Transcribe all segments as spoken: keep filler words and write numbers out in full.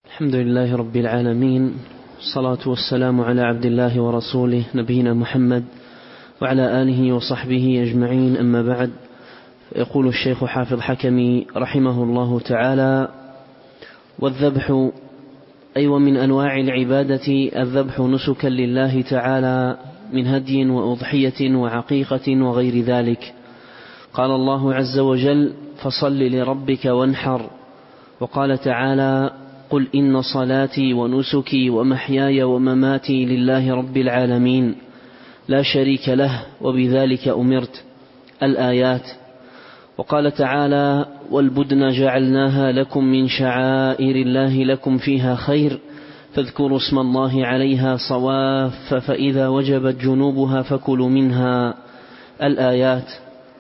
الحمد لله رب العالمين، الصلاة والسلام على عبد الله ورسوله نبينا محمد وعلى آله وصحبه أجمعين، أما بعد. يقول الشيخ حافظ حكمي رحمه الله تعالى: والذبح أي ومن أنواع العبادة الذبح نسكا لله تعالى من هدي وأضحية وعقيقة وغير ذلك. قال الله عز وجل: فصل لربك وانحر. وقال تعالى: قل إن صلاتي ونسكي ومحياي ومماتي لله رب العالمين لا شريك له وبذلك أمرت. الآيات. وقال تعالى: والبدن جعلناها لكم من شعائر الله لكم فيها خير فاذكروا اسم الله عليها صواف فإذا وجبت جنوبها فكلوا منها. الآيات.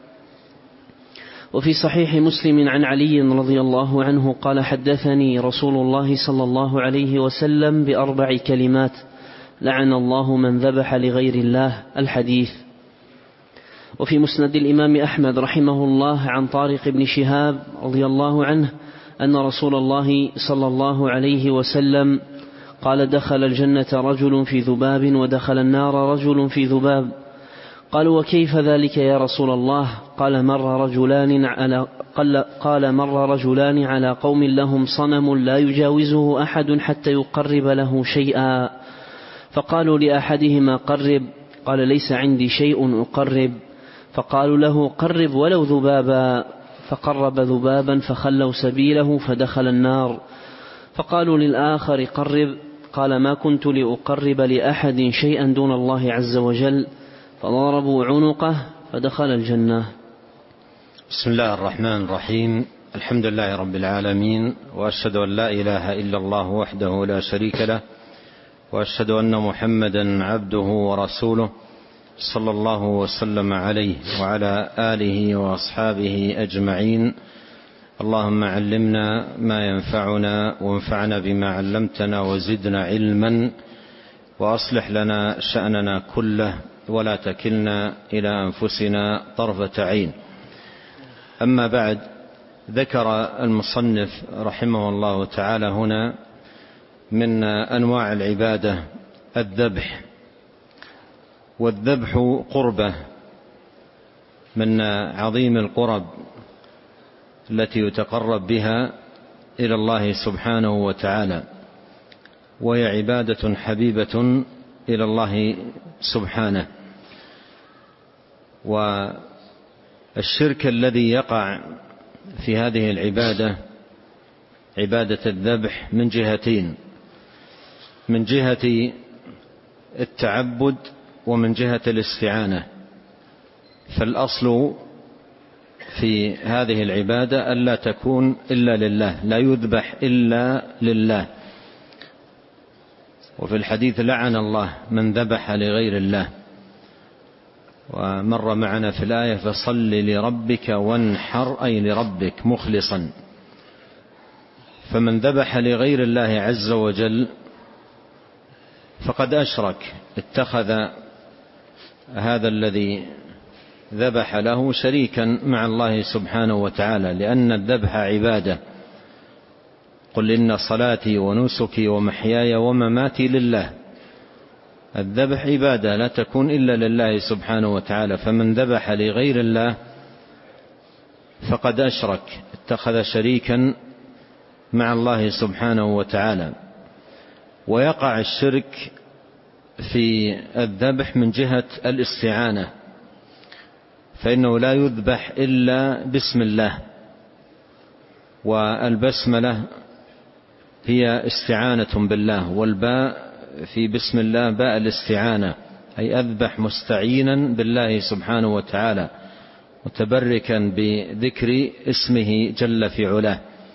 وفي صحيح مسلم عن علي رضي الله عنه قال: حدثني رسول الله صلى الله عليه وسلم بأربع كلمات: لعن الله من ذبح لغير الله. الحديث. وفي مسند الإمام أحمد رحمه الله عن طارق بن شهاب رضي الله عنه أن رسول الله صلى الله عليه وسلم قال: دخل الجنة رجل في ذباب ودخل النار رجل في ذباب. قالوا: وكيف ذلك يا رسول الله؟ قال: مر رجلان على قال مر رجلان على قوم لهم صنم لا يجاوزه أحد حتى يقرب له شيئا، فقالوا لأحدهما: قرب. قال: ليس عندي شيء أقرب. فقالوا له: قرب ولو ذبابا. فقرب ذبابا فخلوا سبيله فدخل النار. فقالوا للآخر: قرب. قال: ما كنت لأقرب لأحد شيئا دون الله عز وجل. فضربوا عنقه فدخل الجنة. بسم الله الرحمن الرحيم. الحمد لله رب العالمين، وأشهد أن لا إله إلا الله وحده لا شريك له، وأشهد أن محمدا عبده ورسوله صلى الله وسلم عليه وعلى آله وأصحابه أجمعين. اللهم علمنا ما ينفعنا وانفعنا بما علمتنا وزدنا علما، وأصلح لنا شأننا كله ولا تكلنا إلى أنفسنا طرفة عين. أما بعد، ذكر المصنف رحمه الله تعالى هنا من أنواع العبادة الذبح، والذبح قربة من عظيم القرب التي يتقرب بها إلى الله سبحانه وتعالى، وهي عبادة حبيبة إلى الله سبحانه. والشرك الذي يقع في هذه العبادة عبادة الذبح من جهتين: من جهة التعبد ومن جهة الاستعانة. فالأصل في هذه العبادة ألا تكون إلا لله، لا يذبح إلا لله. وفي الحديث: لعن الله من ذبح لغير الله. ومر معنا في الآية: فصل لربك وانحر، أي لربك مخلصا. فمن ذبح لغير الله عز وجل فقد أشرك، اتخذ هذا الذي ذبح له شريكا مع الله سبحانه وتعالى، لأن الذبح عبادة. قل إن صلاتي ونسكي ومحياي ومماتي لله. الذبح عبادة لا تكون إلا لله سبحانه وتعالى. فمن ذبح لغير الله فقد أشرك، اتخذ شريكا مع الله سبحانه وتعالى. ويقع الشرك في الذبح من جهة الاستعانة، فإنه لا يذبح إلا بسم الله، والبسملة هي استعانة بالله، والباء في بسم الله باء الاستعانة، أي أذبح مستعينا بالله سبحانه وتعالى، متبركا بذكر اسمه جل في علاه.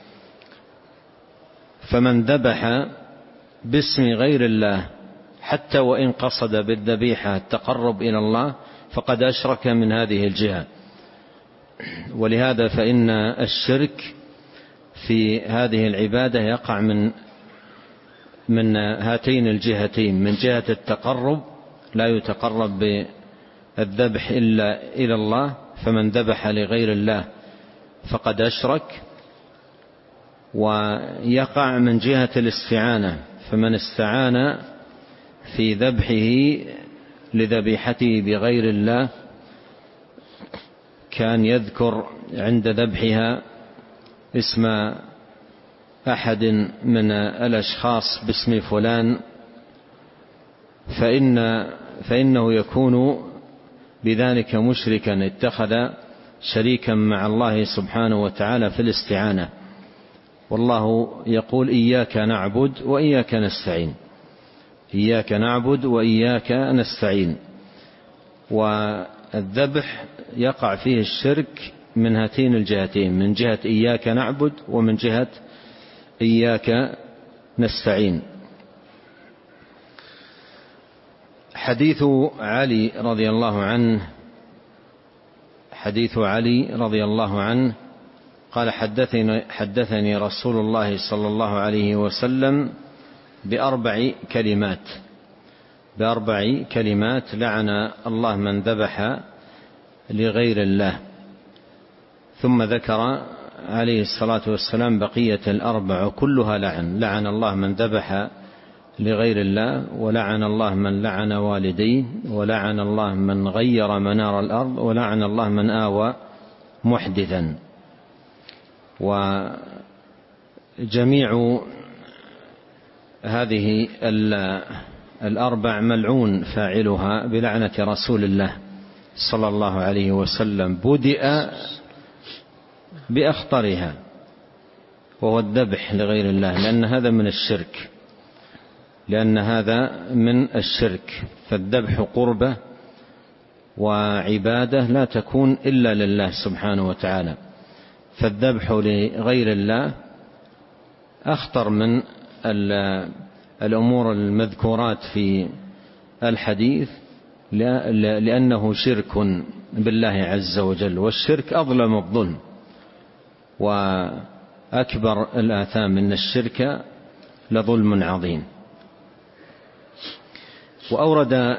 فمن ذبح باسم غير الله حتى وإن قصد بالذبيحة التقرب إلى الله فقد أشرك من هذه الجهة. ولهذا فإن الشرك في هذه العبادة يقع من من هاتين الجهتين: من جهة التقرب، لا يتقرب بالذبح إلا إلى الله، فمن ذبح لغير الله فقد أشرك. ويقع من جهة الاستعانة، فمن استعان في ذبحه لذبيحته بغير الله كان يذكر عند ذبحها اسم أحد من الأشخاص باسم فلان، فإن فإنه يكون بذلك مشركا، اتخذ شريكا مع الله سبحانه وتعالى في الاستعانة. والله يقول إياك نعبد وإياك نستعين، إياك نعبد وإياك نستعين. والذبح يقع فيه الشرك من هاتين الجهتين، من جهة إياك نعبد ومن جهة إياك نستعين. حديث علي رضي الله عنه حديث علي رضي الله عنه قال حدثني, حدثني رسول الله صلى الله عليه وسلم بأربع كلمات بأربع كلمات لعن الله من ذبح لغير الله. ثم ذكر عليه الصلاة والسلام بقية الأربع كلها لعن، لعن الله من ذبح لغير الله، ولعن الله من لعن والديه، ولعن الله من غير منار الأرض، ولعن الله من آوى محدثا. وجميع هذه الأربع ملعون فاعلها بلعنة رسول الله صلى الله عليه وسلم. بدأ بأخطرها وهو الذبح لغير الله، لأن هذا من الشرك لأن هذا من الشرك فالذبح قربة وعبادة لا تكون إلا لله سبحانه وتعالى. فالذبح لغير الله أخطر من الأمور المذكورات في الحديث، لأنه شرك بالله عز وجل، والشرك أظلم الظلم وأكبر الآثام، إن الشرك لظلم عظيم. وأورد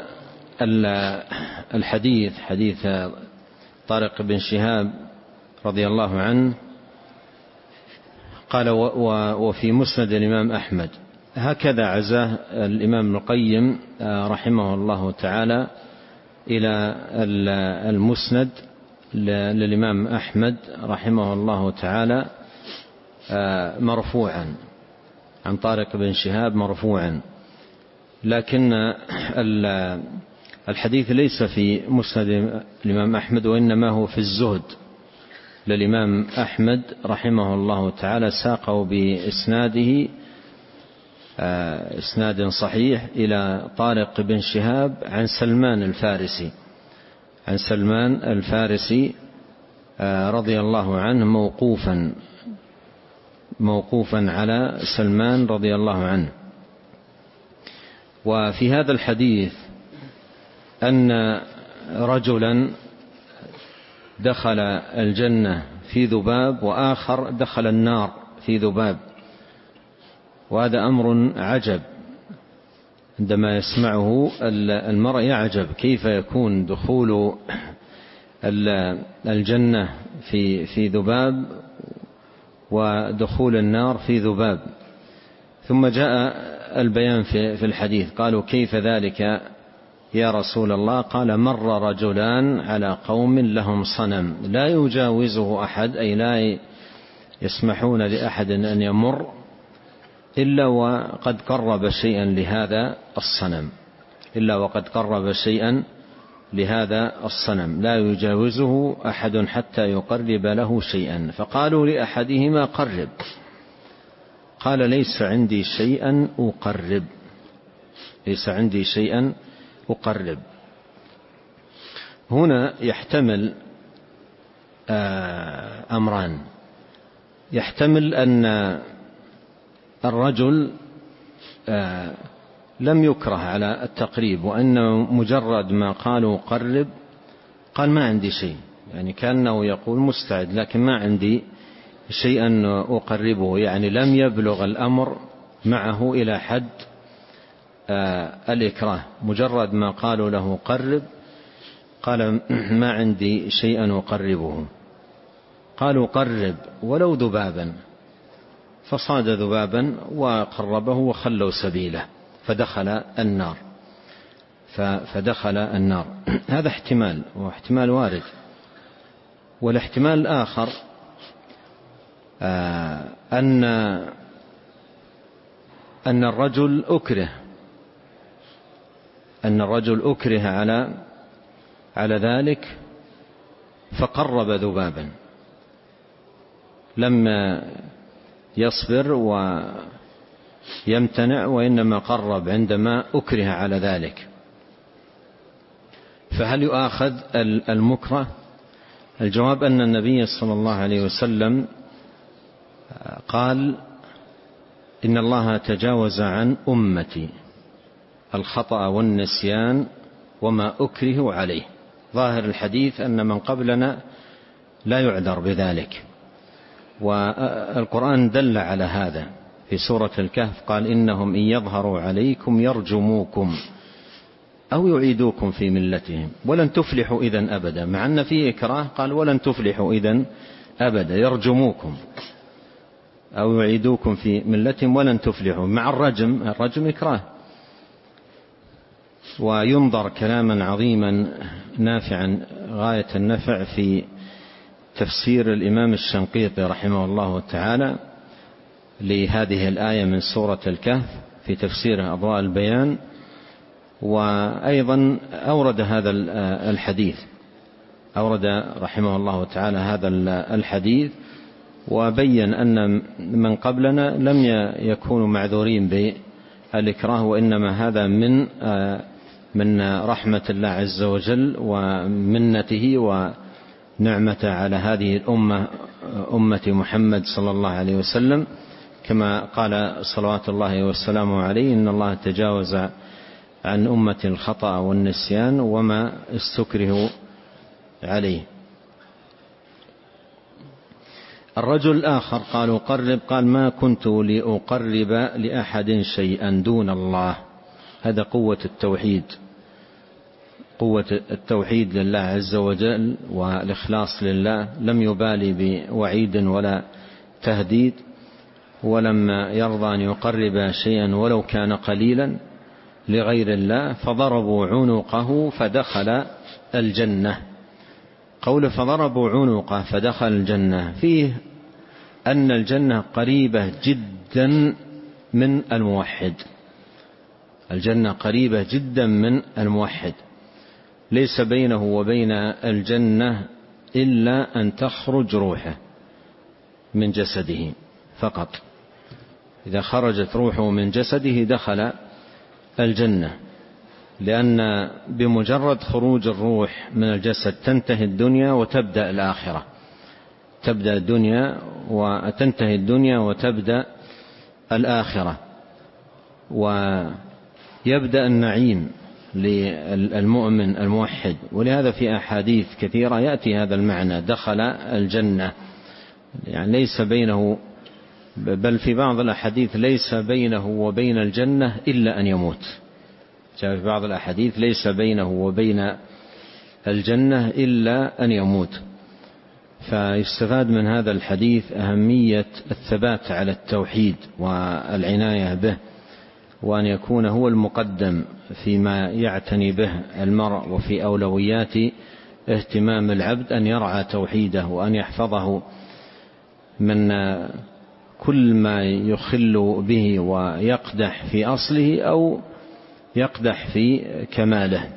الحديث حديث طارق بن شهاب رضي الله عنه قال وفي مسند الإمام أحمد. هكذا عزاه الإمام ابن القيم رحمه الله تعالى إلى المسند للإمام أحمد رحمه الله تعالى مرفوعا عن طارق بن شهاب مرفوعا، لكن الحديث ليس في مسند الإمام أحمد، وإنما هو في الزهد للإمام أحمد رحمه الله تعالى، ساقه بإسناده إسناد صحيح إلى طارق بن شهاب عن سلمان الفارسي عن سلمان الفارسي رضي الله عنه موقوفا موقوفا على سلمان رضي الله عنه. وفي هذا الحديث أن رجلا دخل الجنة في ذباب، وآخر دخل النار في ذباب، وهذا أمر عجب عندما يسمعه المرء، يعجب كيف يكون دخول الجنة في في ذباب ودخول النار في ذباب. ثم جاء البيان في الحديث، قالوا كيف ذلك يا رسول الله؟ قال مر رجلان على قوم لهم صنم لا يجاوزه أحد، أي لا يسمحون لأحد أن يمر إلا وقد قرب شيئا لهذا الصنم إلا وقد قرب شيئا لهذا الصنم لا يجاوزه أحد حتى يقرب له شيئا. فقالوا لأحدهما قرب، قال ليس عندي شيئا أقرب ليس عندي شيئا أقرب. هنا يحتمل أمران، يحتمل أن الرجل لم يكره على التقريب، وأن مجرد ما قالوا قرب قال ما عندي شيء، يعني كأنه يقول مستعد لكن ما عندي شيئا أقربه، يعني لم يبلغ الأمر معه إلى حد الإكراه. مجرد ما قالوا له قرب قال ما عندي شيئا أقربه. قالوا قرب ولو ذبابا، فصاد ذبابا وقربه وخلوا سبيله فدخل النار فدخل النار. هذا احتمال واحتمال وارد. والاحتمال الآخر أن أن الرجل أكره أن الرجل أكره على على ذلك فقرب ذبابا، لم يصبر ويمتنع وإنما قرب عندما أكره على ذلك. فهل يؤاخذ المكره؟ الجواب أن النبي صلى الله عليه وسلم قال إن الله تجاوز عن أمتي الخطأ والنسيان وما أكره عليه. ظاهر الحديث أن من قبلنا لا يعذر بذلك، والقرآن دل على هذا في سورة الكهف، قال إنهم إن يظهروا عليكم يرجموكم أو يعيدوكم في ملتهم ولن تفلحوا إذن أبدا، مع أن فيه إكراه قال ولن تفلحوا إذن أبدا، يرجموكم أو يعيدوكم في ملتهم ولن تفلحوا، مع الرجم الرجم إكراه. وينظر كلاما عظيما نافعا غاية النفع في تفسير الإمام الشنقيطي رحمه الله تعالى لهذه الآية من سورة الكهف في تفسير أضواء البيان، وأيضا أورد هذا الحديث، أورد رحمه الله تعالى هذا الحديث وبين أن من قبلنا لم يكونوا معذورين بالإكراه، وإنما هذا من من رحمة الله عز وجل ومنته ونعمته على هذه الأمة أمة محمد صلى الله عليه وسلم، كما قال صلوات الله وسلامه عليه إن الله تجاوز عن أمة الخطأ والنسيان وما استكره عليه. الرجل الآخر قالوا قرب، قال ما كنت لأقرب لأحد شيئا دون الله. هذا قوة التوحيد، قوة التوحيد لله عز وجل والإخلاص لله، لم يبالي بوعيد ولا تهديد، ولم يرضى أن يقرب شيئا ولو كان قليلا لغير الله، فضربوا عنقه فدخل الجنة. قول فضربوا عنقه فدخل الجنة فيه أن الجنة قريبة جدا من الموحد، الجنة قريبة جدا من الموحد، ليس بينه وبين الجنة إلا أن تخرج روحه من جسده فقط، إذا خرجت روحه من جسده دخل الجنة، لأن بمجرد خروج الروح من الجسد تنتهي الدنيا وتبدأ الآخرة، تبدأ الدنيا وتنتهي الدنيا وتبدأ الآخرة، ويبدأ النعيم للمؤمن الموحد. ولهذا في أحاديث كثيرة يأتي هذا المعنى دخل الجنة، يعني ليس بينه، بل في بعض الأحاديث ليس بينه وبين الجنة إلا أن يموت، جاء في بعض الأحاديث ليس بينه وبين الجنة إلا أن يموت. فيستفاد من هذا الحديث أهمية الثبات على التوحيد والعناية به، وأن يكون هو المقدم فيما يعتني به المرء، وفي أولويات اهتمام العبد أن يرعى توحيده وأن يحفظه من كل ما يخل به ويقدح في أصله أو يقدح في كماله.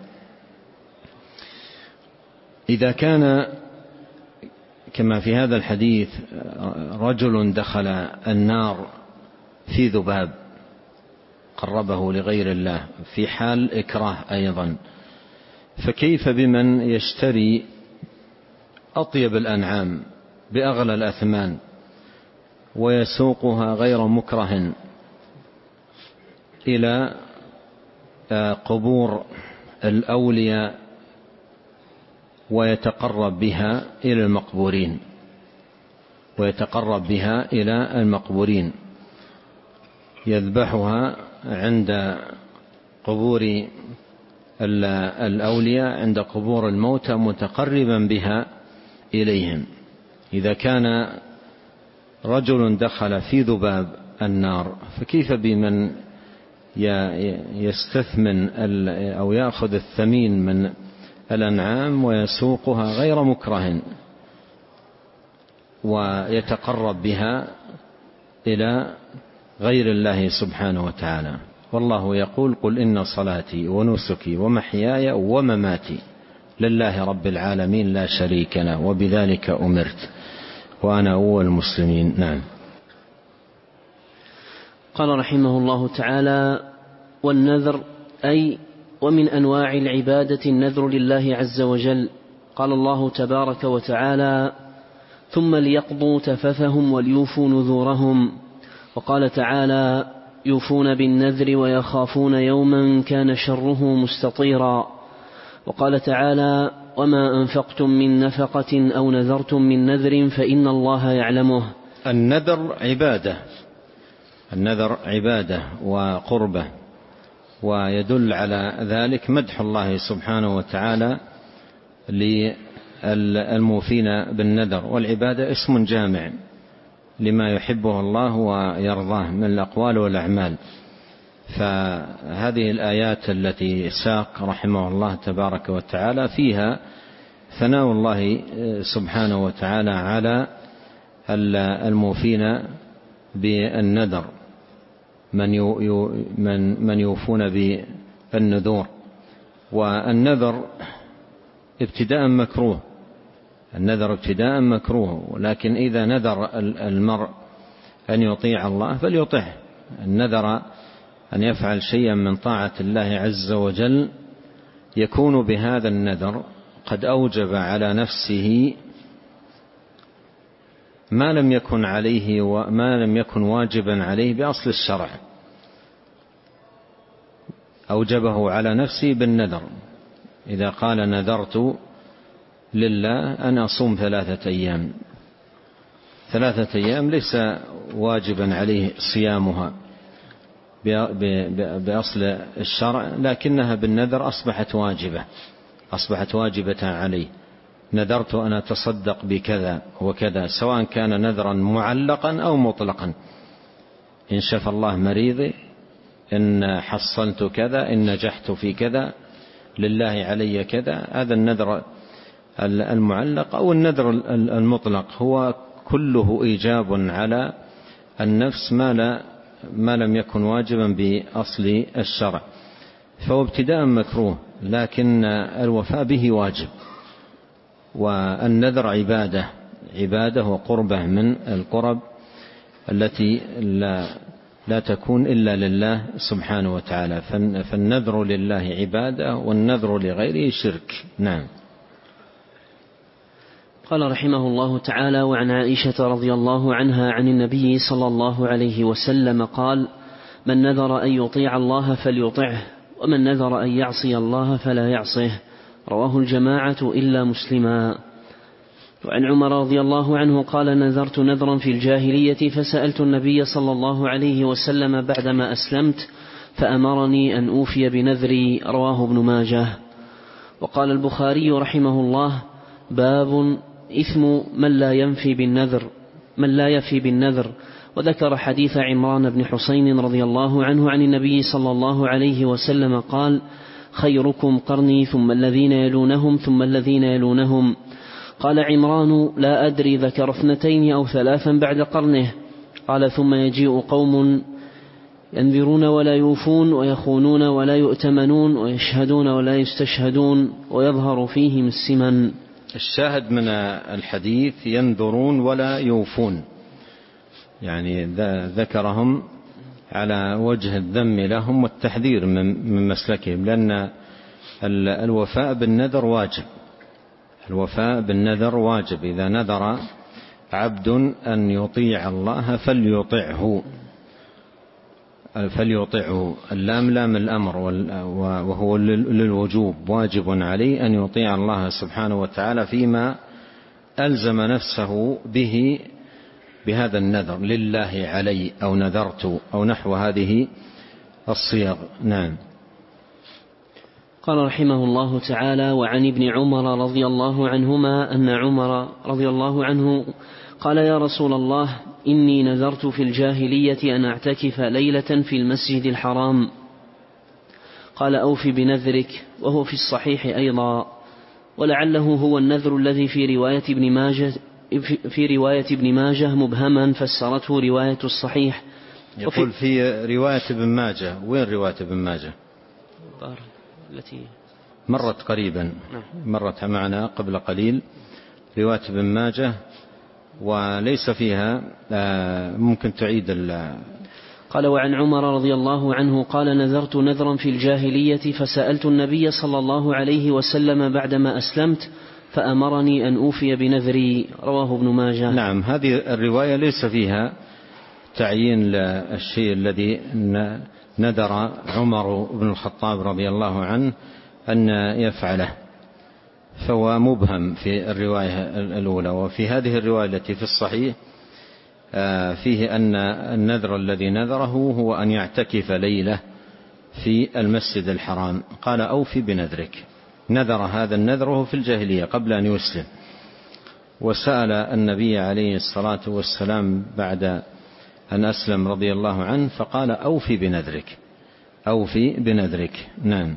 إذا كان كما في هذا الحديث رجل دخل النار في ذباب قربه لغير الله في حال إكراه أيضا، فكيف بمن يشتري أطيب الأنعام بأغلى الأثمان ويسوقها غير مكره إلى قبور الأولياء ويتقرب بها إلى المقبورين ويتقرب بها إلى المقبورين يذبحها عند قبور الأولياء، عند قبور الموتى، متقربا بها إليهم. إذا كان رجل دخل في ذباب النار، فكيف بمن يستثمن أو يأخذ الثمين من الأنعام ويسوقها غير مكره ويتقرب بها إلى غير الله سبحانه وتعالى؟ والله يقول: قل إن صلاتي ونسكي ومحياي ومماتي لله رب العالمين لا شريك له وبذلك أمرت وأنا أول المسلمين. نعم. قال رحمه الله تعالى: والنذر أي ومن أنواع العبادة النذر لله عز وجل. قال الله تبارك وتعالى: ثم ليقضوا تفثهم وليوفوا نذورهم. وقال تعالى: يوفون بالنذر ويخافون يوما كان شره مستطيرا. وقال تعالى: وما أنفقتم من نفقة أو نذرتم من نذر فإن الله يعلمه. النذر عبادة، النذر عبادة وقربة، ويدل على ذلك مدح الله سبحانه وتعالى للموفين بالنذر. والعبادة اسم جامع لما يحبه الله ويرضاه من الأقوال والأعمال. فهذه الآيات التي ساق رحمه الله تبارك وتعالى فيها ثناء الله سبحانه وتعالى على الموفين بالنذر، من من يوفون بالنذور. والنذر ابتداء مكروه، النذر ابتداء مكروه، لكن إذا نذر المرء أن يطيع الله فليطعه. النذر أن يفعل شيئا من طاعة الله عز وجل يكون بهذا النذر قد أوجب على نفسه ما لم يكن عليه وما لم يكن واجبا عليه بأصل الشرع، أوجبه على نفسه بالنذر. إذا قال: نذرت لله أن أصوم ثلاثة أيام، ثلاثة أيام ليس واجبا عليه صيامها بأصل الشرع، لكنها بالنذر أصبحت واجبة، أصبحت واجبة عليه. نذرت أن أتصدق بكذا وكذا، سواء كان نذرا معلقا أو مطلقا: إن شفى الله مريضي، إن حصلت كذا، إن نجحت في كذا، لله علي كذا. هذا النذر المعلق أو النذر المطلق هو كله إيجاب على النفس ما لا ما لم يكن واجبا بأصل الشرع، فهو ابتداء مكروه، لكن الوفاء به واجب. والنذر عبادة، عبادة وقربة من القرب التي لا, لا تكون إلا لله سبحانه وتعالى. فالنذر لله عبادة والنذر لغيره شرك. نعم. قال رحمه الله تعالى: وعن عائشة رضي الله عنها عن النبي صلى الله عليه وسلم قال: من نذر أن يطيع الله فليطعه، ومن نذر أن يعصي الله فلا يعصه. رواه الجماعة إلا مسلما. وعن عمر رضي الله عنه قال: نذرت نذرا في الجاهلية فسألت النبي صلى الله عليه وسلم بعدما أسلمت فأمرني أن أوفي بنذري. رواه ابن ماجه. وقال البخاري رحمه الله: باب إثم من لا ينفي بالنذر من لا يفي بالنذر. وذكر حديث عمران بن حسين رضي الله عنه عن النبي صلى الله عليه وسلم قال: خيركم قرني ثم الذين يلونهم ثم الذين يلونهم. قال عمران: لا أدري ذكر اثنتين أو ثلاثا بعد قرنه. قال: ثم يجيء قوم ينذرون ولا يوفون ويخونون ولا يؤتمنون ويشهدون ولا يستشهدون ويظهر فيهم السمن. الشاهد من الحديث ينذرون ولا يوفون، يعني ذكرهم على وجه الذم لهم والتحذير من مسلكهم، لأن الوفاء بالنذر واجب، الوفاء بالنذر واجب. إذا نذر عبد أن يطيع الله فليطعه، فليطعه، اللام لام الأمر وهو للوجوب، واجب عليه أن يطيع الله سبحانه وتعالى فيما ألزم نفسه به بهذا النذر: لله علي أو نذرت أو نحو هذه الصيغ. نعم. قال رحمه الله تعالى: وعن ابن عمر رضي الله عنهما أن عمر رضي الله عنه قال: يا رسول الله، إني نذرت في الجاهلية أن أعتكف ليلة في المسجد الحرام. قال: أوف بنذرك. وهو في الصحيح أيضا، ولعله هو النذر الذي في رواية ابن ماجه في رواية ابن ماجه مبهما فسرته رواية الصحيح. يقول في رواية ابن ماجه. وين رواية ابن ماجه؟ التي مرت قريبا، مرت معنا قبل قليل رواية ابن ماجه، وليس فيها. ممكن تعيد ال قال: وعن عمر رضي الله عنه قال: نذرت نذرا في الجاهلية فسألت النبي صلى الله عليه وسلم بعدما أسلمت فأمرني أن أوفي بنذري. رواه ابن ماجه. نعم، هذه الرواية ليس فيها تعيين للشيء الذي نذر عمر بن الخطاب رضي الله عنه أن يفعله، فهو مبهم في الرواية الأولى. وفي هذه الرواية التي في الصحيح فيه أن النذر الذي نذره هو أن يعتكف ليلة في المسجد الحرام. قال: أوفي بنذرك. نذر هذا النذر في الجاهلية قبل أن يسلم، وسأل النبي عليه الصلاة والسلام بعد أن أسلم رضي الله عنه فقال: أوفي بنذرك، أوفي بنذرك. نعم.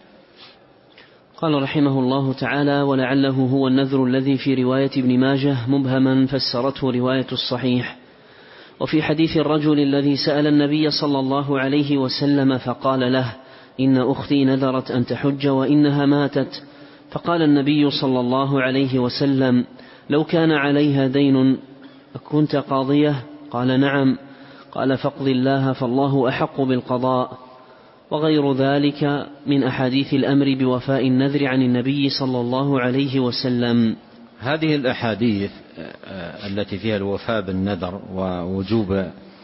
قال رحمه الله تعالى: ولعله هو النذر الذي في رواية ابن ماجه مبهما فسرته رواية الصحيح. وفي حديث الرجل الذي سأل النبي صلى الله عليه وسلم فقال له: إن أختي نذرت أن تحج وإنها ماتت. فقال النبي صلى الله عليه وسلم: لو كان عليها دين أكنت قاضية؟ قال: نعم. قال: فاقض الله فالله أحق بالقضاء. وغير ذلك من أحاديث الأمر بوفاء النذر عن النبي صلى الله عليه وسلم. هذه الأحاديث التي فيها الوفاء بالنذر ووجوب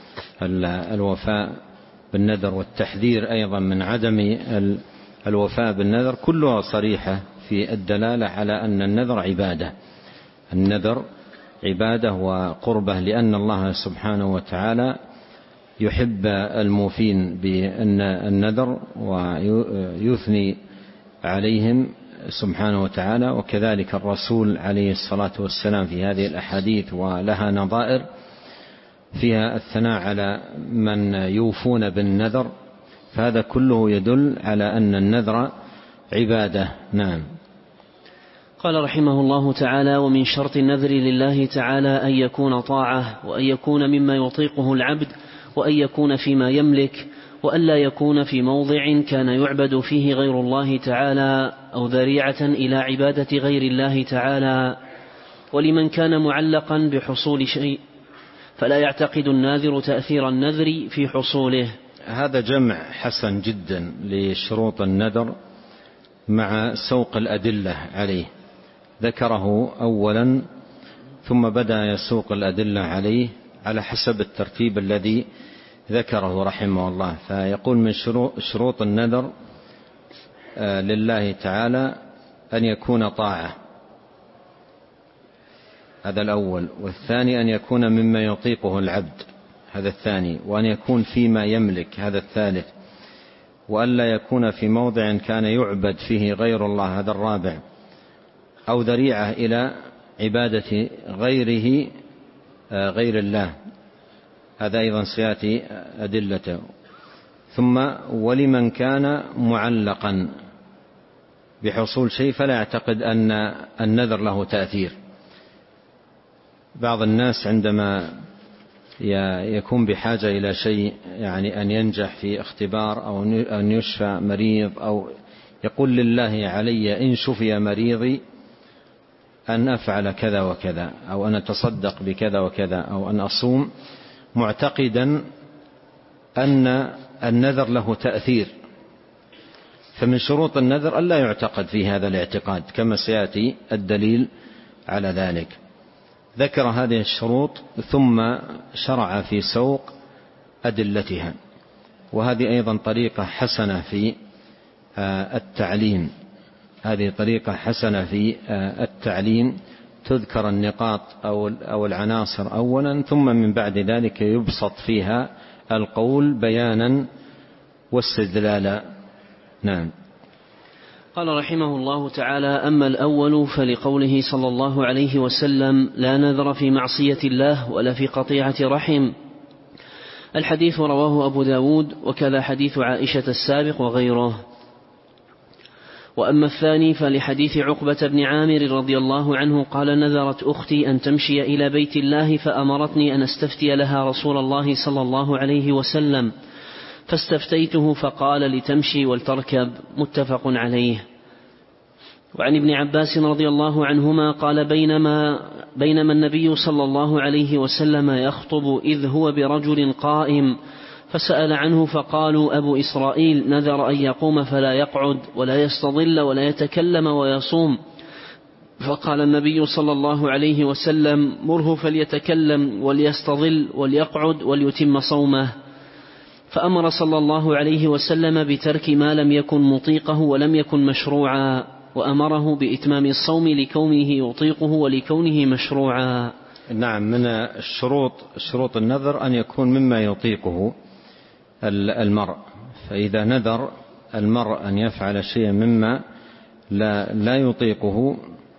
الوفاء بالنذر والتحذير أيضا من عدم الوفاء بالنذر كلها صريحة في الدلالة على أن النذر عبادة. النذر عبادة وقربة، لأن الله سبحانه وتعالى يحب الموفين بالنذر ويثني عليهم سبحانه وتعالى. وكذلك الرسول عليه الصلاة والسلام في هذه الأحاديث ولها نظائر فيها الثناء على من يوفون بالنذر، فهذا كله يدل على أن النذر عبادة. نعم. قال رحمه الله تعالى: ومن شرط النذر لله تعالى أن يكون طاعة، وأن يكون مما يطيقه العبد، وأن يكون فيما يملك، وألا يكون في موضع كان يعبد فيه غير الله تعالى أو ذريعة إلى عبادة غير الله تعالى. ولمن كان معلقا بحصول شيء فلا يعتقد الناذر تأثير النذر في حصوله. هذا جمع حسن جدا لشروط النذر مع سوق الأدلة عليه. ذكره أولا ثم بدأ يسوق الأدلة عليه على حسب الترتيب الذي ذكره رحمه الله. فيقول: من شروط النذر لله تعالى أن يكون طاعة، هذا الأول. والثاني أن يكون مما يطيقه العبد، هذا الثاني. وأن يكون فيما يملك، هذا الثالث. وألا يكون في موضع كان يعبد فيه غير الله، هذا الرابع. أو ذريعة إلى عبادة غيره غير الله، هذا أيضا سيأتي أدلته. ثم ولمن كان معلقا بحصول شيء فلا يعتقد أن النذر له تأثير. بعض الناس عندما يكون بحاجة إلى شيء، يعني أن ينجح في اختبار أو أن يشفى مريض، أو يقول: لله علي إن شفي مريضي أن أفعل كذا وكذا، أو أن أتصدق بكذا وكذا، أو أن أصوم، معتقدا أن النذر له تأثير. فمن شروط النذر ألا يعتقد في هذا الاعتقاد، كما سيأتي الدليل على ذلك. ذكر هذه الشروط ثم شرع في سوق أدلتها. وهذه أيضا طريقة حسنة في التعليم، هذه طريقة حسنة في التعليم. تذكر النقاط أو العناصر أولا، ثم من بعد ذلك يبسط فيها القول بيانا واستدلالا. نعم. قال رحمه الله تعالى: أما الأول فلقوله صلى الله عليه وسلم: لا نذر في معصية الله ولا في قطيعة رحم. الحديث رواه أبو داود، وكذا حديث عائشة السابق وغيره. وأما الثاني فلحديث عقبة بن عامر رضي الله عنه قال: نذرت أختي أن تمشي إلى بيت الله فأمرتني أن استفتي لها رسول الله صلى الله عليه وسلم، فاستفتيته فقال: لتمشي ولتركب. متفق عليه. وعن ابن عباس رضي الله عنهما قال: بينما, بينما النبي صلى الله عليه وسلم يخطب إذ هو برجل قائم، فسأل عنه فقالوا: أبو إسرائيل نذر أن يقوم فلا يقعد ولا يستظل ولا يتكلم ويصوم. فقال النبي صلى الله عليه وسلم: مره فليتكلم وليستظل وليقعد وليتم صومه. فأمر صلى الله عليه وسلم بترك ما لم يكن مطيقه ولم يكن مشروعا، وأمره بإتمام الصوم لكونه يطيقه ولكونه مشروعا. نعم، من الشروط شروط النذر أن يكون مما يطيقه المرء، فإذا نذر المرء أن يفعل شيئا مما لا, لا يطيقه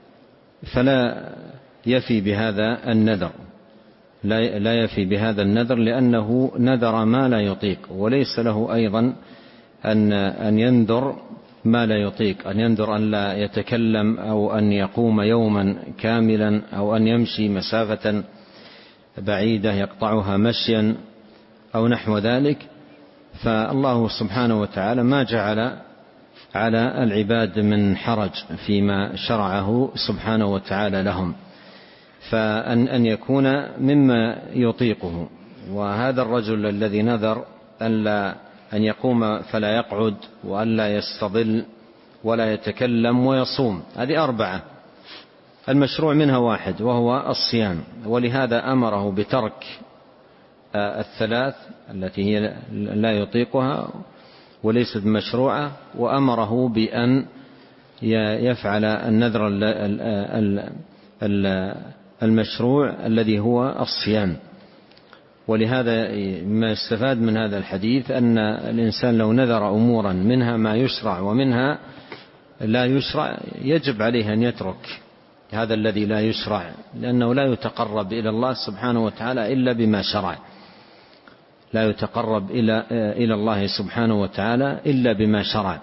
فلا يفي بهذا النذر، لا, لا يفي بهذا النذر لأنه نذر ما لا يطيق، وليس له أيضا أن, أن ينذر ما لا يطيق، أن ينذر أن لا يتكلم أو أن يقوم يوما كاملا أو أن يمشي مسافة بعيدة يقطعها مشيا أو نحو ذلك. فالله سبحانه وتعالى ما جعل على العباد من حرج فيما شرعه سبحانه وتعالى لهم، فأن أن يكون مما يطيقه. وهذا الرجل الذي نذر ألا أن يقوم فلا يقعد وألا يستظل ولا يتكلم ويصوم، هذه أربعة، المشروع منها واحد وهو الصيام، ولهذا أمره بترك الثلاث التي هي لا يطيقها وليست مشروعة، وأمره بأن يفعل النذر المشروع الذي هو الصيام. ولهذا ما يستفاد من هذا الحديث أن الإنسان لو نذر أمورا منها ما يشرع ومنها لا يشرع يجب عليه أن يترك هذا الذي لا يشرع، لأنه لا يتقرب إلى الله سبحانه وتعالى إلا بما شرع، لا يتقرب إلى إلى الله سبحانه وتعالى إلا بما شرع.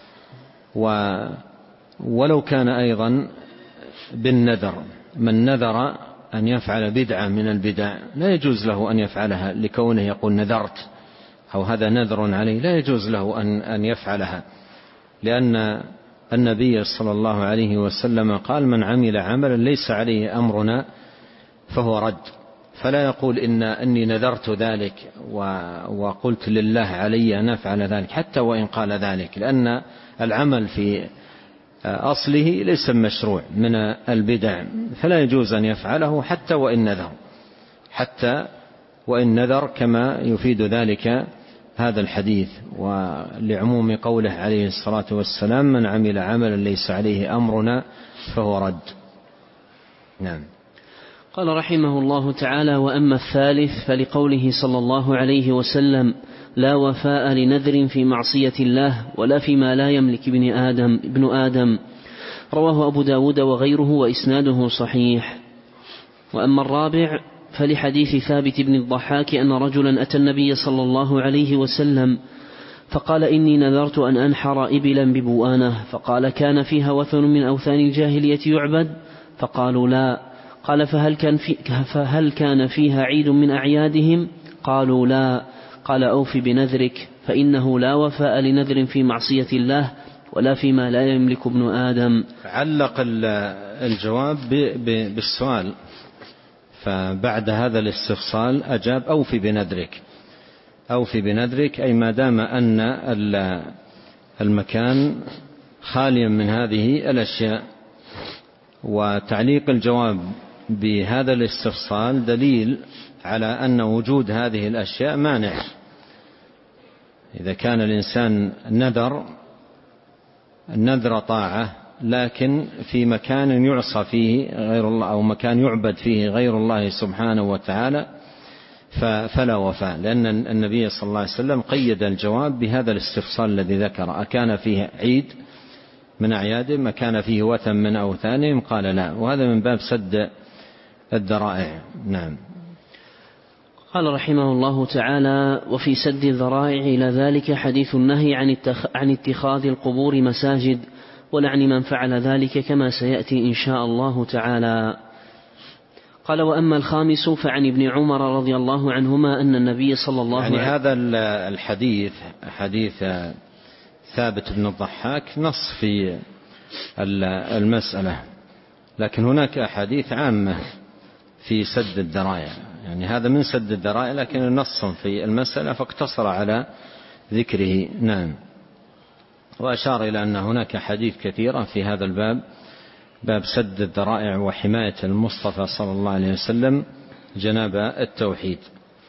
ولو كان أيضا بالنذر، من نذر أن يفعل بدعة من البدع لا يجوز له أن يفعلها لكونه يقول نذرت أو هذا نذر عليه، لا يجوز له أن أن يفعلها، لأن النبي صلى الله عليه وسلم قال: من عمل عملا ليس عليه أمرنا فهو رد. فلا يقول إن أني نذرت ذلك وقلت لله علي أن أفعل ذلك حتى وإن قال ذلك، لأن العمل في أصله ليس مشروع من البدع، فلا يجوز أن يفعله حتى وإن نذر، حتى وإن نذر، كما يفيد ذلك هذا الحديث، ولعموم قوله عليه الصلاة والسلام: من عمل عملا ليس عليه أمرنا فهو رد. نعم. قال رحمه الله تعالى: وأما الثالث فلقوله صلى الله عليه وسلم: لا وفاء لنذر في معصية الله ولا فيما لا يملك ابن آدم, ابن آدم. رواه أبو داود وغيره وإسناده صحيح. وأما الرابع فلحديث ثابت بن الضحاك أن رجلا أتى النبي صلى الله عليه وسلم فقال: إني نذرت أن أنحر إبلا ببوانة، فقال: كان فيها وثن من أوثان الجاهلية يعبد؟ فقالوا: لا. قال: فهل كان, في فهل كان فيها عيد من أعيادهم؟ قالوا: لا. قال: أوف بنذرك، فإنه لا وفاء لنذر في معصية الله ولا فيما لا يملك ابن آدم. علق الجواب بالسؤال، فبعد هذا الاستفصال أجاب: أوف بنذرك. أوف بنذرك أي ما دام أن المكان خاليا من هذه الأشياء. وتعليق الجواب بهذا الاستفصال دليل على أن وجود هذه الأشياء مانع. إذا كان الإنسان نذر النذر طاعة لكن في مكان يعصى فيه غير الله أو مكان يعبد فيه غير الله سبحانه وتعالى فلا وفاء، لأن النبي صلى الله عليه وسلم قيد الجواب بهذا الاستفصال الذي ذكر: أكان فيه عيد من أعيادهم ما كان فيه وثن من أوثانهم قال لا، وهذا من باب سد الذرائع. نعم. قال رحمه الله تعالى: وفي سد الذرائع إلى ذلك حديث النهي عن اتخاذ القبور مساجد ولعن من فعل ذلك كما سيأتي إن شاء الله تعالى. قال: وأما الخامس فعن ابن عمر رضي الله عنهما أن النبي صلى الله عليه وسلم، يعني هذا الحديث حديث ثابت بن الضحاك نص في المسألة، لكن هناك أحاديث عامة في سد الذرائع، يعني هذا من سد الذرائع لكن نص في المسألة فاقتصر على ذكره. نعم. وأشار إلى أن هناك حديث كثيرة في هذا الباب، باب سد الذرائع وحماية المصطفى صلى الله عليه وسلم جناب التوحيد.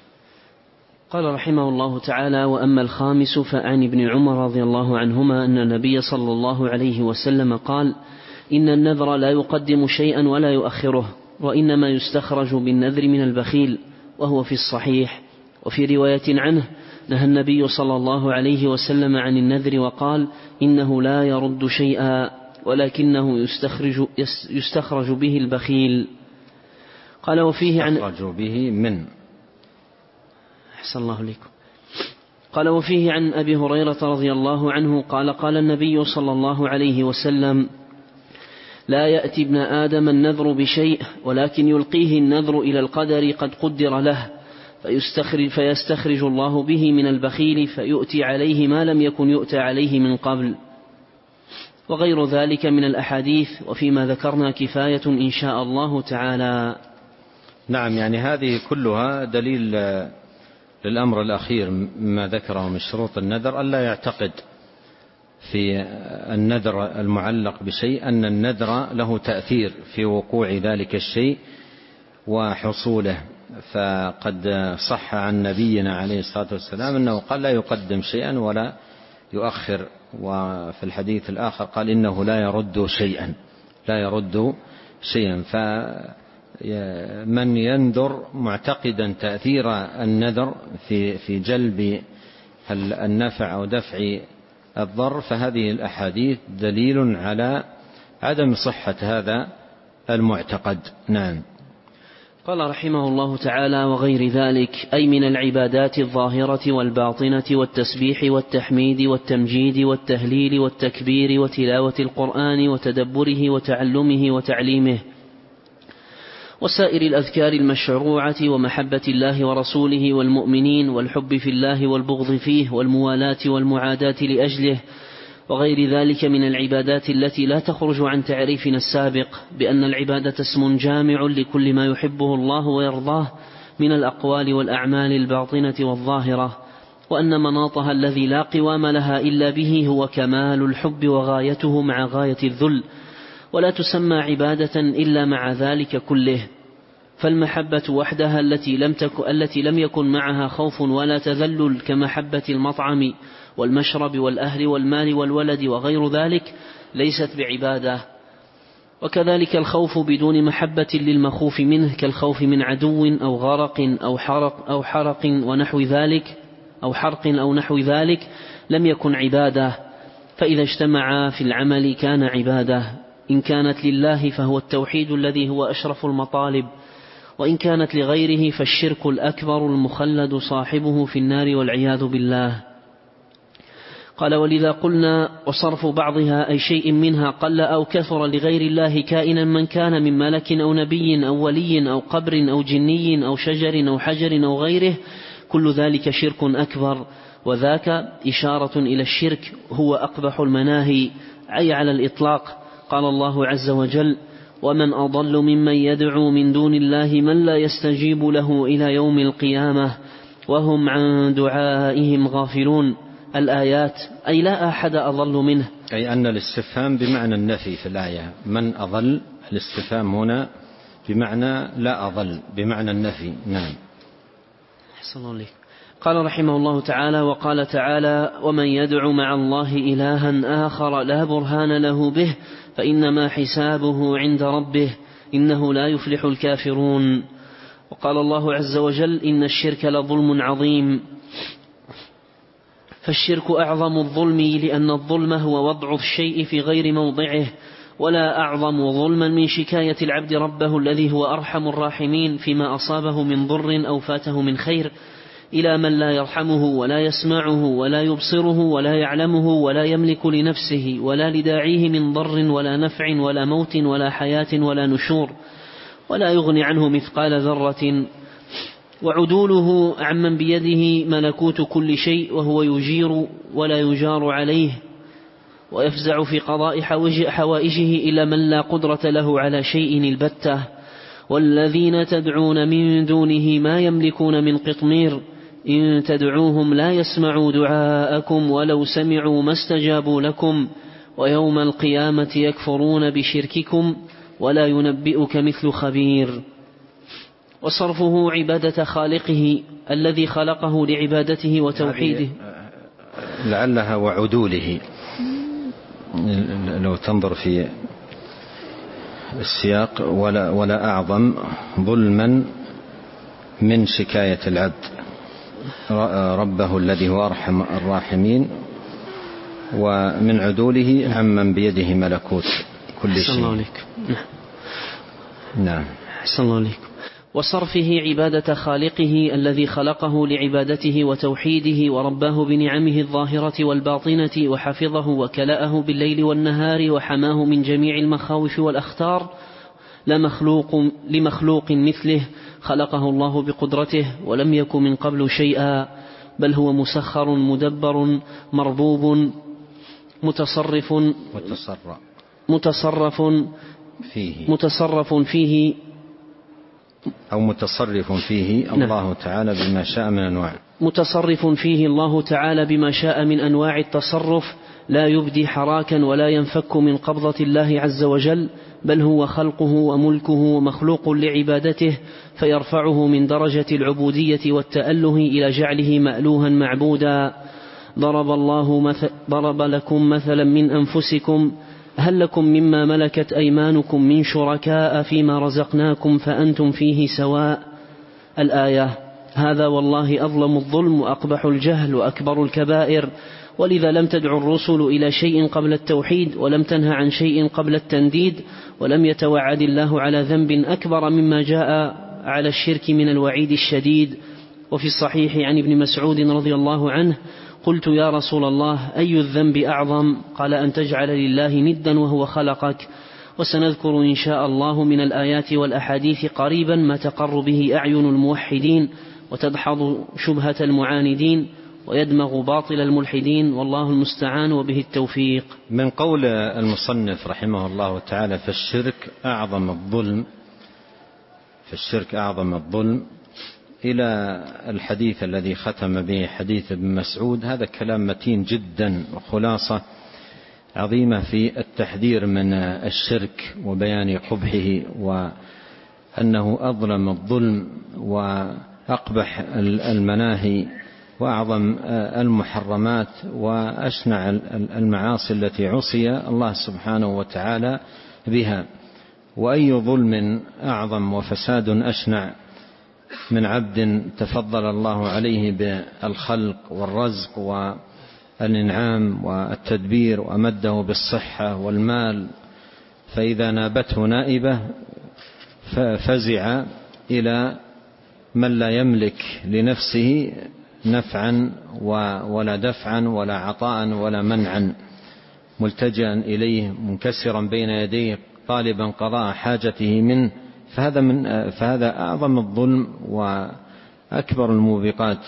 قال رحمه الله تعالى: وأما الخامس فعن ابن عمر رضي الله عنهما أن النبي صلى الله عليه وسلم قال: إن النذر لا يقدم شيئا ولا يؤخره، وإنما يستخرج بالنذر من البخيل، وهو في الصحيح. وفي رواية عنه نهى النبي صلى الله عليه وسلم عن النذر وقال: إنه لا يرد شيئا ولكنه يستخرج, يستخرج به البخيل. قال: وفيه عن يستخرج به من أحسن الله لكم. قال: وفيه عن أبي هريرة رضي الله عنه قال: قال النبي صلى الله عليه وسلم: لا يأتي ابن آدم النذر بشيء ولكن يلقيه النذر إلى القدر قد قدر له، فيستخرج, فيستخرج الله به من البخيل فيؤتي عليه ما لم يكن يؤتى عليه من قبل. وغير ذلك من الأحاديث، وفيما ذكرنا كفاية إن شاء الله تعالى. نعم. يعني هذه كلها دليل للأمر الأخير ما ذكره من شروط النذر، ألا يعتقد في النذر المعلق بشيء أن النذر له تأثير في وقوع ذلك الشيء وحصوله. فقد صح عن نبينا عليه الصلاة والسلام أنه قال: لا يقدم شيئا ولا يؤخر. وفي الحديث الآخر قال: إنه لا يرد شيئا لا يرد شيئا. فمن ينذر معتقدا تأثير النذر في في جلب النفع أو دفع الضر، فهذه الأحاديث دليل على عدم صحة هذا المعتقد. نعم. قال رحمه الله تعالى: وغير ذلك أي من العبادات الظاهرة والباطنة والتسبيح والتحميد والتمجيد والتهليل والتكبير وتلاوة القرآن وتدبره وتعلمه وتعليمه، وسائر الأذكار المشروعة، ومحبة الله ورسوله والمؤمنين، والحب في الله والبغض فيه، والموالاة والمعاداة لأجله، وغير ذلك من العبادات التي لا تخرج عن تعريفنا السابق بأن العبادة اسم جامع لكل ما يحبه الله ويرضاه من الأقوال والأعمال الباطنة والظاهرة، وأن مناطها الذي لا قوام لها إلا به هو كمال الحب وغايته مع غاية الذل، ولا تسمى عبادة إلا مع ذلك كله. فالمحبة وحدها التي لم, تكن التي لم يكن معها خوف ولا تذلل كمحبة المطعم والمشرب والأهل والمال والولد وغير ذلك ليست بعبادة. وكذلك الخوف بدون محبة للمخوف منه كالخوف من عدو أو غرق أو حرق أو حرق ونحو ذلك أو حرق أو نحو ذلك لم يكن عبادة. فإذا اجتمعا في العمل كان عبادة. إن كانت لله فهو التوحيد الذي هو أشرف المطالب، وإن كانت لغيره فالشرك الأكبر المخلد صاحبه في النار والعياذ بالله. قال: ولذا قلنا: وصرف بعضها أي شيء منها قل أو كثر لغير الله كائنا من كان من ملك أو نبي أو ولي أو قبر أو جني أو شجر أو حجر أو غيره، كل ذلك شرك أكبر، وذاك إشارة إلى الشرك هو أقبح المناهي، أي على الإطلاق. قال الله عز وجل: ومن أضل ممن يدعو من دون الله من لا يستجيب له إلى يوم القيامة وهم عن دعائهم غافلون. الآيات، أي لا أحد أضل منه، أي أن الاستفهام بمعنى النفي في الآية. من أضل، الاستفهام هنا بمعنى لا أضل، بمعنى النفي. نعم. أحسن الله عليك. قال رحمه الله تعالى: وقال تعالى: ومن يدع مع الله إلها آخر لا برهان له به فإنما حسابه عند ربه إنه لا يفلح الكافرون. وقال الله عز وجل: إن الشرك لظلم عظيم. فالشرك أعظم الظلم، لأن الظلم هو وضع الشيء في غير موضعه، ولا أعظم ظلما من شكاية العبد ربه الذي هو أرحم الراحمين فيما أصابه من ضر أو فاته من خير إلى من لا يرحمه ولا يسمعه ولا يبصره ولا يعلمه ولا يملك لنفسه ولا لداعيه من ضر ولا نفع ولا موت ولا حياة ولا نشور، ولا يغني عنه مثقال ذرة. وعدوله عمن بيده ملكوت كل شيء وهو يجير ولا يجار عليه، ويفزع في قضاء حوائجه إلى من لا قدرة له على شيء البتة. والذين تدعون من دونه ما يملكون من قطمير، إن تدعوهم لا يسمعوا دعاءكم ولو سمعوا ما استجابوا لكم، ويوم القيامة يكفرون بشرككم ولا ينبئك مثل خبير. وصرفه عبادة خالقه الذي خلقه لعبادته وتوحيده. لعلها وعدوله، لو تنظر في السياق، ولا, ولا أعظم ظلما من شكاية العبد ربه الذي هو أرحم الراحمين، ومن عدوله عمن بيده ملكوت كل شيء. أحسن الله عليك. نعم. أحسن الله عليك. وصرفه عبادة خالقه الذي خلقه لعبادته وتوحيده ورباه بنعمه الظاهرة والباطنة، وحفظه وكلأه بالليل والنهار وحماه من جميع المخاوف والأخطار، لمخلوق لمخلوق مثله خلقه الله بقدرته ولم يكن من قبل شيئا، بل هو مسخر مدبر مربوب متصرف متصرف متصرف فيه متصرف فيه أو متصرف فيه الله تعالى بما شاء من أنواع متصرف فيه الله تعالى بما شاء من أنواع التصرف، لا يبدي حراكا ولا ينفك من قبضة الله عز وجل، بل هو خلقه وملكه ومخلوق لعبادته، فيرفعه من درجة العبودية والتأله إلى جعله مألوها معبودا. ضرب الله مثل ضرب لكم مثلا من أنفسكم، هل لكم مما ملكت أيمانكم من شركاء فيما رزقناكم فأنتم فيه سواء. الآية. هذا والله أظلم الظلم وأقبح الجهل وأكبر الكبائر، ولذا لم تدع الرسل إلى شيء قبل التوحيد، ولم تنهى عن شيء قبل التنديد، ولم يتوعد الله على ذنب أكبر مما جاء على الشرك من الوعيد الشديد. وفي الصحيح عن ابن مسعود رضي الله عنه: قلت يا رسول الله أي الذنب أعظم؟ قال أن تجعل لله ندا وهو خلقك. وسنذكر إن شاء الله من الآيات والأحاديث قريبا ما تقر به أعين الموحدين وتدحض شبهة المعاندين ويدمغ باطل الملحدين، والله المستعان وبه التوفيق. من قول المصنف رحمه الله تعالى: فالشرك أعظم الظلم، فالشرك أعظم الظلم، إلى الحديث الذي ختم به حديث ابن مسعود. هذا كلام متين جدا وخلاصة عظيمة في التحذير من الشرك وبيان قبحه، وأنه أظلم الظلم وأقبح المناهي وأعظم المحرمات وأشنع المعاصي التي عصي الله سبحانه وتعالى بها. وأي ظلم أعظم وفساد أشنع من عبد تفضل الله عليه بالخلق والرزق والإنعام والتدبير وأمده بالصحة والمال، فإذا نابته نائبة ففزع إلى من لا يملك لنفسه نفعا ولا دفعا ولا عطاء ولا منعا، ملتجئا إليه منكسرا بين يديه طالبا قضاء حاجته منه، فهذا من فهذا أعظم الظلم وأكبر الموبقات.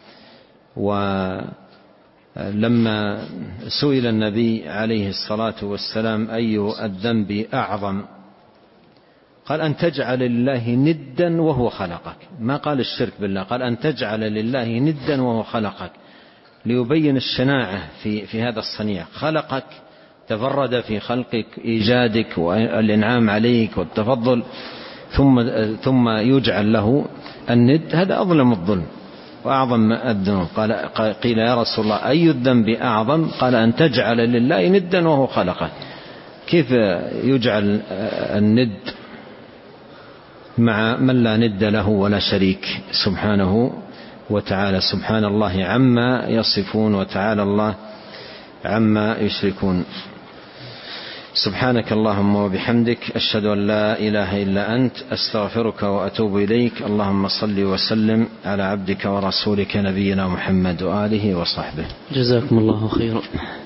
ولما سئل النبي عليه الصلاة والسلام أي الذنب أعظم، قال أن تجعل لله ندا وهو خلقك. ما قال الشرك بالله، قال أن تجعل لله ندا وهو خلقك، ليبين الشناعة في في هذا الصنيع. خلقك، تفرد في خلقك، إيجادك والإنعام عليك والتفضل، ثم ثم يجعل له الند. هذا أظلم الظلم وأعظم الذنوب. قال قيل يا رسول الله أي الذنب أعظم؟ قال أن تجعل لله ندا وهو خلقه. كيف يجعل الند مع من لا ند له ولا شريك سبحانه وتعالى. سبحان الله عما يصفون وتعالى الله عما يشركون. سبحانك اللهم وبحمدك، أشهد أن لا إله إلا أنت، أستغفرك وأتوب إليك. اللهم صل وسلم على عبدك ورسولك نبينا محمد وآله وصحبه. جزاكم الله خيرا.